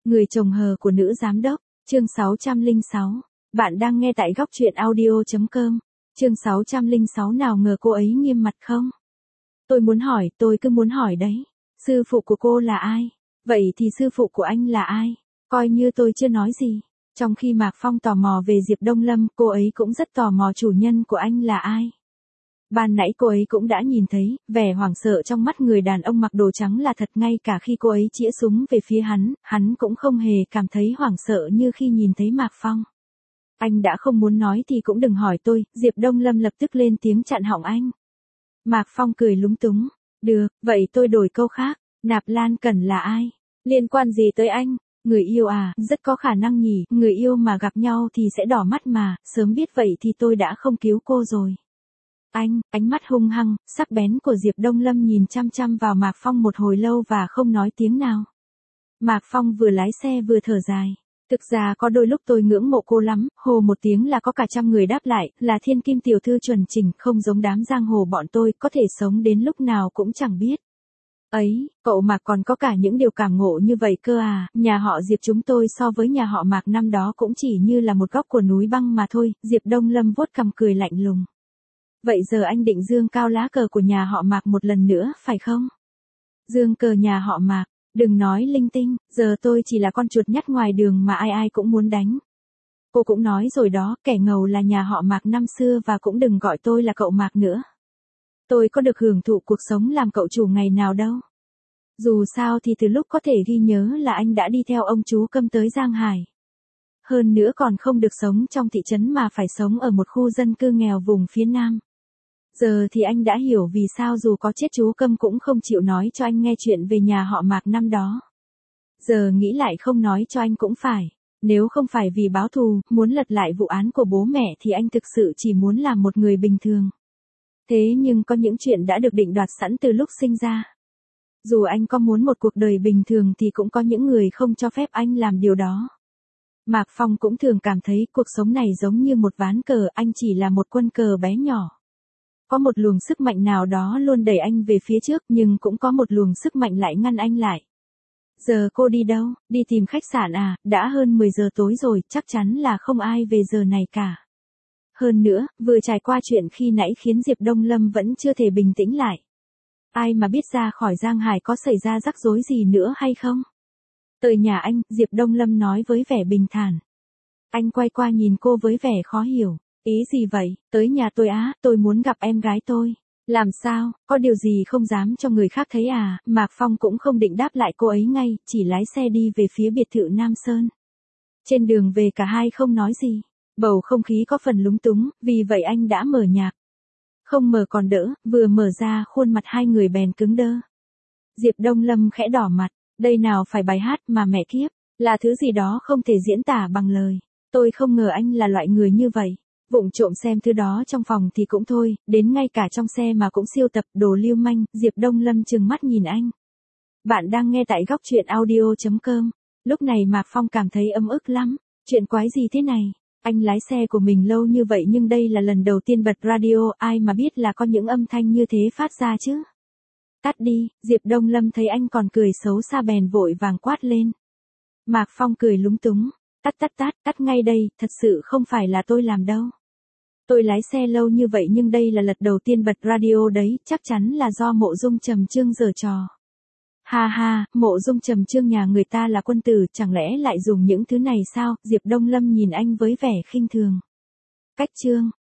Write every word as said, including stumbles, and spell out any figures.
Người chồng hờ của nữ giám đốc, chương sáu trăm lẻ sáu. Bạn đang nghe tại góc truyện audio chấm com. Chương sáu trăm lẻ sáu nào ngờ cô ấy nghiêm mặt không? Tôi muốn hỏi, tôi cứ muốn hỏi đấy. Sư phụ của cô là ai? Vậy thì sư phụ của anh là ai? Coi như tôi chưa nói gì. Trong khi Mạc Phong tò mò về Diệp Đông Lâm, cô ấy cũng rất tò mò chủ nhân của anh là ai. Ban nãy cô ấy cũng đã nhìn thấy, vẻ hoảng sợ trong mắt người đàn ông mặc đồ trắng là thật, ngay cả khi cô ấy chĩa súng về phía hắn, hắn cũng không hề cảm thấy hoảng sợ như khi nhìn thấy Mạc Phong. Anh đã không muốn nói thì cũng đừng hỏi tôi, Diệp Đông Lâm lập tức lên tiếng chặn họng anh. Mạc Phong cười lúng túng, được, vậy tôi đổi câu khác, Nạp Lan Cẩn là ai? Liên quan gì tới anh? Người yêu à, rất có khả năng nhỉ, người yêu mà gặp nhau thì sẽ đỏ mắt mà, sớm biết vậy thì tôi đã không cứu cô rồi. Anh, ánh mắt hung hăng, sắc bén của Diệp Đông Lâm nhìn chăm chăm vào Mạc Phong một hồi lâu và không nói tiếng nào. Mạc Phong vừa lái xe vừa thở dài. Thực ra có đôi lúc tôi ngưỡng mộ cô lắm, hồ một tiếng là có cả trăm người đáp lại, là thiên kim tiểu thư chuẩn chỉnh, không giống đám giang hồ bọn tôi, có thể sống đến lúc nào cũng chẳng biết. Ấy, cậu Mạc còn có cả những điều cảm ngộ như vậy cơ à, nhà họ Diệp chúng tôi so với nhà họ Mạc năm đó cũng chỉ như là một góc của núi băng mà thôi, Diệp Đông Lâm vuốt cằm cười lạnh lùng. Vậy giờ anh định giương cao lá cờ của nhà họ Mạc một lần nữa, phải không? Dương cờ nhà họ Mạc, đừng nói linh tinh, giờ tôi chỉ là con chuột nhắt ngoài đường mà ai ai cũng muốn đánh. Cô cũng nói rồi đó, kẻ ngầu là nhà họ Mạc năm xưa và cũng đừng gọi tôi là cậu Mạc nữa. Tôi có được hưởng thụ cuộc sống làm cậu chủ ngày nào đâu. Dù sao thì từ lúc có thể ghi nhớ là anh đã đi theo ông chú Câm tới Giang Hải. Hơn nữa còn không được sống trong thị trấn mà phải sống ở một khu dân cư nghèo vùng phía Nam. Giờ thì anh đã hiểu vì sao dù có chết chú Câm cũng không chịu nói cho anh nghe chuyện về nhà họ Mạc năm đó. Giờ nghĩ lại không nói cho anh cũng phải. Nếu không phải vì báo thù, muốn lật lại vụ án của bố mẹ thì anh thực sự chỉ muốn làm một người bình thường. Thế nhưng có những chuyện đã được định đoạt sẵn từ lúc sinh ra. Dù anh có muốn một cuộc đời bình thường thì cũng có những người không cho phép anh làm điều đó. Mạc Phong cũng thường cảm thấy cuộc sống này giống như một ván cờ, anh chỉ là một quân cờ bé nhỏ. Có một luồng sức mạnh nào đó luôn đẩy anh về phía trước nhưng cũng có một luồng sức mạnh lại ngăn anh lại. Giờ cô đi đâu? Đi tìm khách sạn à? Đã hơn mười giờ tối rồi, chắc chắn là không ai về giờ này cả. Hơn nữa, vừa trải qua chuyện khi nãy khiến Diệp Đông Lâm vẫn chưa thể bình tĩnh lại. Ai mà biết ra khỏi Giang Hải có xảy ra rắc rối gì nữa hay không? Tới nhà anh, Diệp Đông Lâm nói với vẻ bình thản. Anh quay qua nhìn cô với vẻ khó hiểu. Ý gì vậy? Tới nhà tôi á, tôi muốn gặp em gái tôi. Làm sao, có điều gì không dám cho người khác thấy à? Mạc Phong cũng không định đáp lại cô ấy ngay, chỉ lái xe đi về phía biệt thự Nam Sơn. Trên đường về cả hai không nói gì. Bầu không khí có phần lúng túng, vì vậy anh đã mở nhạc. Không mở còn đỡ, vừa mở ra khuôn mặt hai người bèn cứng đơ. Diệp Đông Lâm khẽ đỏ mặt, đây nào phải bài hát mà mẹ kiếp, là thứ gì đó không thể diễn tả bằng lời. Tôi không ngờ anh là loại người như vậy. Vụng trộm xem thứ đó trong phòng thì cũng thôi, đến ngay cả trong xe mà cũng siêu tập, đồ lưu manh. Diệp Đông Lâm trừng mắt nhìn anh. Bạn đang nghe tại góc truyện audio chấm com. Lúc này Mạc Phong cảm thấy ấm ức lắm. Chuyện quái gì thế này? Anh lái xe của mình lâu như vậy nhưng đây là lần đầu tiên bật radio, ai mà biết là có những âm thanh như thế phát ra chứ? Tắt đi. Diệp Đông Lâm thấy anh còn cười xấu xa bèn vội vàng quát lên. Mạc Phong cười lúng túng. Tắt tắt tắt, tắt ngay đây, thật sự không phải là tôi làm đâu. Tôi lái xe lâu như vậy nhưng đây là lần đầu tiên bật radio đấy, chắc chắn là do Mộ Dung Trầm Chương giở trò. Ha ha, Mộ Dung Trầm Chương nhà người ta là quân tử, chẳng lẽ lại dùng những thứ này sao? Diệp Đông Lâm nhìn anh với vẻ khinh thường. Cách chương,